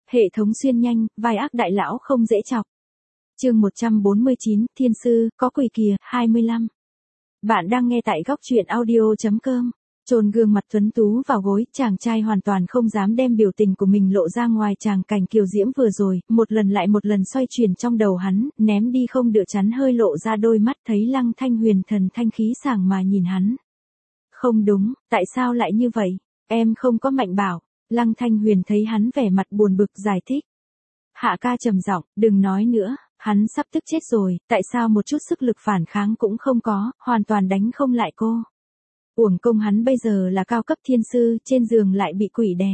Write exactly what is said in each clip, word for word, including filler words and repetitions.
Hệ thống xuyên nhanh, vai ác đại lão không dễ chọc. Chương một trăm bốn mươi chín, Thiên sư, có quỷ kìa, hai mươi lăm. Bạn đang nghe tại góc truyện audio chấm com. Chôn gương mặt tuấn tú vào gối, chàng trai hoàn toàn không dám đem biểu tình của mình lộ ra ngoài tràng cảnh kiều diễm vừa rồi, một lần lại một lần xoay chuyển trong đầu hắn, ném đi không đựa chắn hơi lộ ra đôi mắt thấy Lăng Thanh Huyền thần thanh khí sảng mà nhìn hắn. Không đúng, tại sao lại như vậy? Em không có mạnh bảo. Lăng Thanh Huyền thấy hắn vẻ mặt buồn bực giải thích. Hạ ca trầm giọng, đừng nói nữa, hắn sắp tức chết rồi, tại sao một chút sức lực phản kháng cũng không có, hoàn toàn đánh không lại cô. Uổng công hắn bây giờ là cao cấp thiên sư, trên giường lại bị quỷ đè.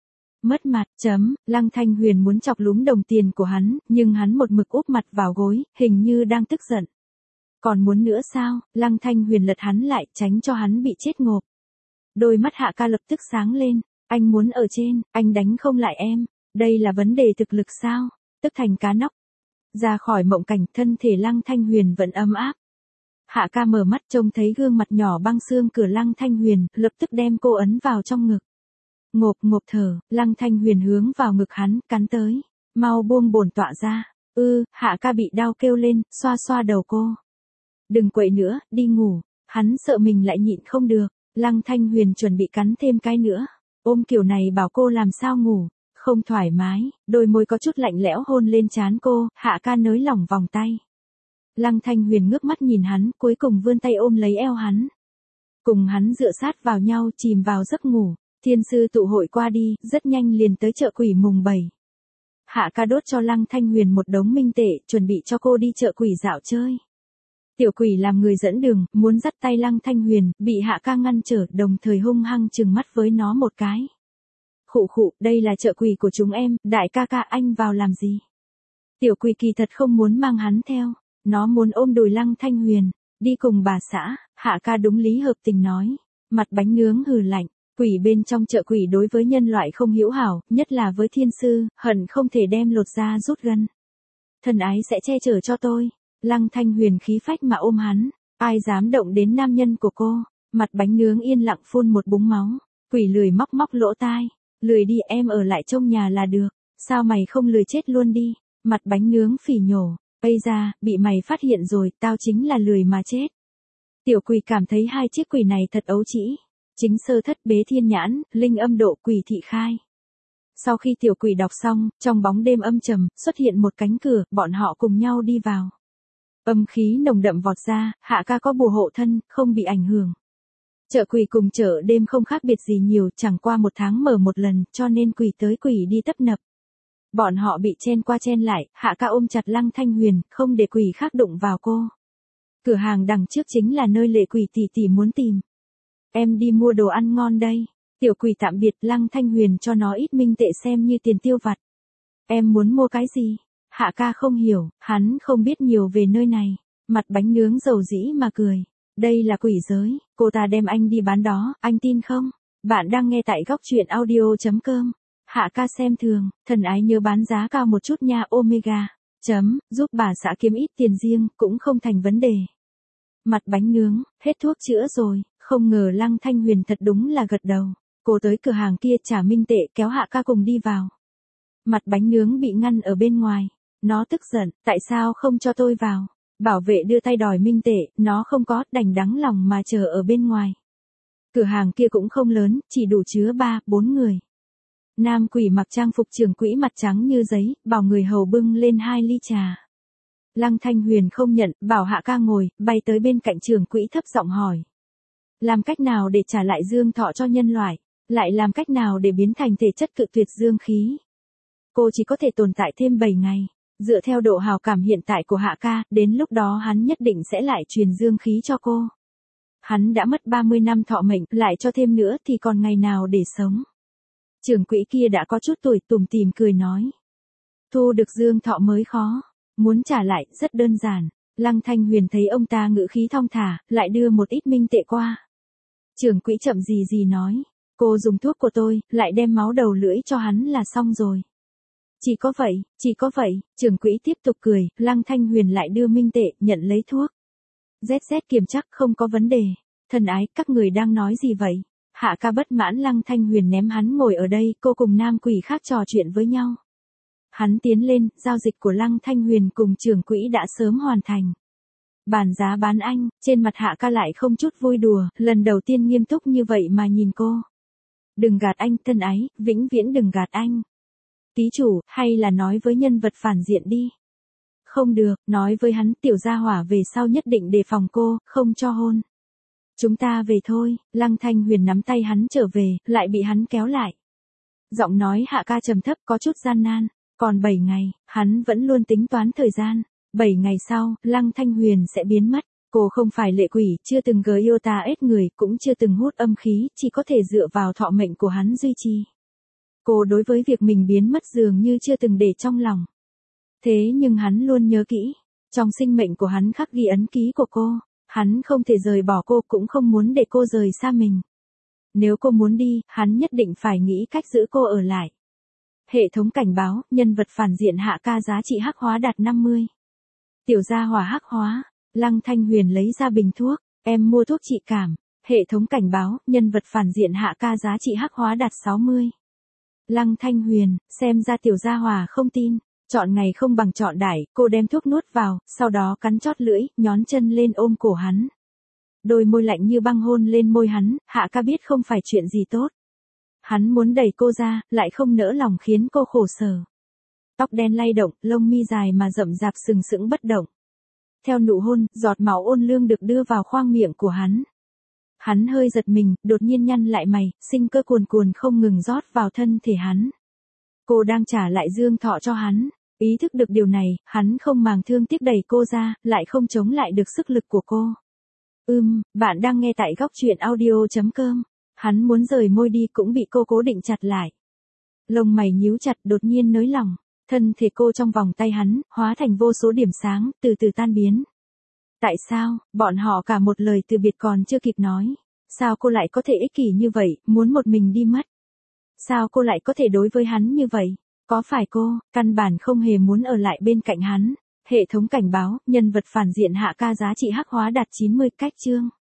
Mất mặt, chấm, Lăng Thanh Huyền muốn chọc lúm đồng tiền của hắn, nhưng hắn một mực úp mặt vào gối, hình như đang tức giận. Còn muốn nữa sao? Lăng Thanh Huyền lật hắn lại, tránh cho hắn bị chết ngộp. Đôi mắt Hạ ca lập tức sáng lên. Anh muốn ở trên, anh đánh không lại em. Đây là vấn đề thực lực sao? Tức thành cá nóc. Ra khỏi mộng cảnh, thân thể Lăng Thanh Huyền vẫn ấm áp. Hạ ca mở mắt trông thấy gương mặt nhỏ băng xương cửa Lăng Thanh Huyền, lập tức đem cô ấn vào trong ngực. Ngộp ngộp thở, Lăng Thanh Huyền hướng vào ngực hắn, cắn tới. Mau buông bổn tọa ra. Ư, Hạ ca bị đau kêu lên, xoa xoa đầu cô. Đừng quậy nữa, đi ngủ. Hắn sợ mình lại nhịn không được. Lăng Thanh Huyền chuẩn bị cắn thêm cái nữa. Ôm kiểu này bảo cô làm sao ngủ, không thoải mái, đôi môi có chút lạnh lẽo hôn lên trán cô, Hạ ca nới lỏng vòng tay. Lăng Thanh Huyền ngước mắt nhìn hắn, cuối cùng vươn tay ôm lấy eo hắn. Cùng hắn dựa sát vào nhau chìm vào giấc ngủ, thiên sư tụ hội qua đi, rất nhanh liền tới chợ quỷ mùng bảy. Hạ ca đốt cho Lăng Thanh Huyền một đống minh tệ, chuẩn bị cho cô đi chợ quỷ dạo chơi. Tiểu quỷ làm người dẫn đường, muốn dắt tay Lăng Thanh Huyền, bị Hạ ca ngăn trở, đồng thời hung hăng trừng mắt với nó một cái. Khụ khụ, đây là chợ quỷ của chúng em, đại ca ca anh vào làm gì? Tiểu quỷ kỳ thật không muốn mang hắn theo, nó muốn ôm đùi Lăng Thanh Huyền, đi cùng bà xã, Hạ ca đúng lý hợp tình nói. Mặt bánh nướng hừ lạnh, quỷ bên trong chợ quỷ đối với nhân loại không hữu hảo, nhất là với thiên sư, hận không thể đem lột da rút gân. Thần ái sẽ che chở cho tôi. Lăng Thanh Huyền khí phách mà ôm hắn, ai dám động đến nam nhân của cô, mặt bánh nướng yên lặng phun một búng máu, quỷ lười móc móc lỗ tai, lười đi em ở lại trong nhà là được, sao mày không lười chết luôn đi, mặt bánh nướng phỉ nhổ, bây ra, bị mày phát hiện rồi, tao chính là lười mà chết. Tiểu quỷ cảm thấy hai chiếc quỷ này thật ấu trĩ, chính sơ thất bế thiên nhãn, linh âm độ quỷ thị khai. Sau khi tiểu quỷ đọc xong, trong bóng đêm âm trầm, xuất hiện một cánh cửa, bọn họ cùng nhau đi vào. Âm khí nồng đậm vọt ra, Hạ ca có bùa hộ thân, không bị ảnh hưởng. Chợ quỷ cùng chợ đêm không khác biệt gì nhiều, chẳng qua một tháng mở một lần, cho nên quỷ tới quỷ đi tấp nập. Bọn họ bị chen qua chen lại, Hạ ca ôm chặt Lăng Thanh Huyền, không để quỷ khác đụng vào cô. Cửa hàng đằng trước chính là nơi lệ quỷ tỷ tỷ muốn tìm. Em đi mua đồ ăn ngon đây. Tiểu quỷ tạm biệt, Lăng Thanh Huyền cho nó ít minh tệ xem như tiền tiêu vặt. Em muốn mua cái gì? Hạ ca không hiểu, hắn không biết nhiều về nơi này. Mặt bánh nướng dầu dĩ mà cười. Đây là quỷ giới, cô ta đem anh đi bán đó, anh tin không? Bạn đang nghe tại góc truyện audio chấm com. Hạ ca xem thường, thần ái nhớ bán giá cao một chút nha Omega. Chấm, giúp bà xã kiếm ít tiền riêng, cũng không thành vấn đề. Mặt bánh nướng, hết thuốc chữa rồi, không ngờ Lăng Thanh Huyền thật đúng là gật đầu. Cô tới cửa hàng kia trả minh tệ kéo Hạ ca cùng đi vào. Mặt bánh nướng bị ngăn ở bên ngoài. Nó tức giận, tại sao không cho tôi vào? Bảo vệ đưa tay đòi minh tệ, nó không có, đành đắng lòng mà chờ ở bên ngoài. Cửa hàng kia cũng không lớn, chỉ đủ chứa ba, bốn người. Nam quỷ mặc trang phục trưởng quỹ mặt trắng như giấy, bảo người hầu bưng lên hai ly trà. Lăng Thanh Huyền không nhận, bảo Hạ ca ngồi, bay tới bên cạnh trưởng quỹ thấp giọng hỏi. Làm cách nào để trả lại dương thọ cho nhân loại? Lại làm cách nào để biến thành thể chất cự tuyệt dương khí? Cô chỉ có thể tồn tại thêm bảy ngày. Dựa theo độ hào cảm hiện tại của Hạ ca, đến lúc đó hắn nhất định sẽ lại truyền dương khí cho cô. Hắn đã mất ba mươi năm thọ mệnh, lại cho thêm nữa thì còn ngày nào để sống. Trưởng quỹ kia đã có chút tuổi, tủm tỉm cười nói. Thu được dương thọ mới khó, muốn trả lại, rất đơn giản. Lăng Thanh Huyền thấy ông ta ngữ khí thong thả, lại đưa một ít minh tệ qua. Trưởng quỹ chậm gì gì nói, cô dùng thuốc của tôi, lại đem máu đầu lưỡi cho hắn là xong rồi. Chỉ có vậy, chỉ có vậy, trưởng quỹ tiếp tục cười, Lăng Thanh Huyền lại đưa minh tệ, nhận lấy thuốc. zét zét kiểm chắc không có vấn đề. Thần ái, các người đang nói gì vậy? Hạ ca bất mãn Lăng Thanh Huyền ném hắn ngồi ở đây, cô cùng nam quỷ khác trò chuyện với nhau. Hắn tiến lên, giao dịch của Lăng Thanh Huyền cùng trưởng quỹ đã sớm hoàn thành. Bàn giá bán anh, trên mặt Hạ ca lại không chút vui đùa, lần đầu tiên nghiêm túc như vậy mà nhìn cô. Đừng gạt anh, thân ái, vĩnh viễn đừng gạt anh. Tí chủ, hay là nói với nhân vật phản diện đi. Không được, nói với hắn, tiểu gia hỏa về sau nhất định đề phòng cô, không cho hôn. Chúng ta về thôi, Lăng Thanh Huyền nắm tay hắn trở về, lại bị hắn kéo lại. Giọng nói Hạ ca trầm thấp có chút gian nan, còn bảy ngày, hắn vẫn luôn tính toán thời gian. bảy ngày sau, Lăng Thanh Huyền sẽ biến mất. Cô không phải lệ quỷ, chưa từng gớ yêu ta ết người, cũng chưa từng hút âm khí, chỉ có thể dựa vào thọ mệnh của hắn duy trì. Cô đối với việc mình biến mất dường như chưa từng để trong lòng. Thế nhưng hắn luôn nhớ kỹ, trong sinh mệnh của hắn khắc ghi ấn ký của cô, hắn không thể rời bỏ cô, cũng không muốn để cô rời xa mình. Nếu cô muốn đi, hắn nhất định phải nghĩ cách giữ cô ở lại. Hệ thống cảnh báo, nhân vật phản diện Hạ ca giá trị hắc hóa đạt năm mươi. Tiểu gia hỏa hắc hóa, Lăng Thanh Huyền lấy ra bình thuốc, em mua thuốc trị cảm. Hệ thống cảnh báo, nhân vật phản diện Hạ ca giá trị hắc hóa đạt sáu mươi. Lăng Thanh Huyền, xem ra tiểu gia hỏa không tin. Chọn ngày không bằng chọn đại, cô đem thuốc nuốt vào, sau đó cắn chót lưỡi, nhón chân lên ôm cổ hắn. Đôi môi lạnh như băng hôn lên môi hắn, Hạ ca biết không phải chuyện gì tốt. Hắn muốn đẩy cô ra, lại không nỡ lòng khiến cô khổ sở. Tóc đen lay động, lông mi dài mà rậm rạp sừng sững bất động. Theo nụ hôn, giọt máu ôn lương được đưa vào khoang miệng của hắn. Hắn hơi giật mình, đột nhiên nhăn lại mày, sinh cơ cuồn cuồn không ngừng rót vào thân thể hắn. Cô đang trả lại dương thọ cho hắn. Ý thức được điều này, hắn không màng thương tiếc đẩy cô ra, lại không chống lại được sức lực của cô. Ừm, bạn đang nghe tại góc truyện audio chấm com. Hắn muốn rời môi đi cũng bị cô cố định chặt lại. Lông mày nhíu chặt, đột nhiên nới lỏng. Thân thể cô trong vòng tay hắn, hóa thành vô số điểm sáng, từ từ tan biến. Tại sao, bọn họ cả một lời từ biệt còn chưa kịp nói. Sao cô lại có thể ích kỷ như vậy, muốn một mình đi mất? Sao cô lại có thể đối với hắn như vậy? Có phải cô, căn bản không hề muốn ở lại bên cạnh hắn? Hệ thống cảnh báo, nhân vật phản diện Hạ ca giá trị hắc hóa đạt chín mươi, cách chương.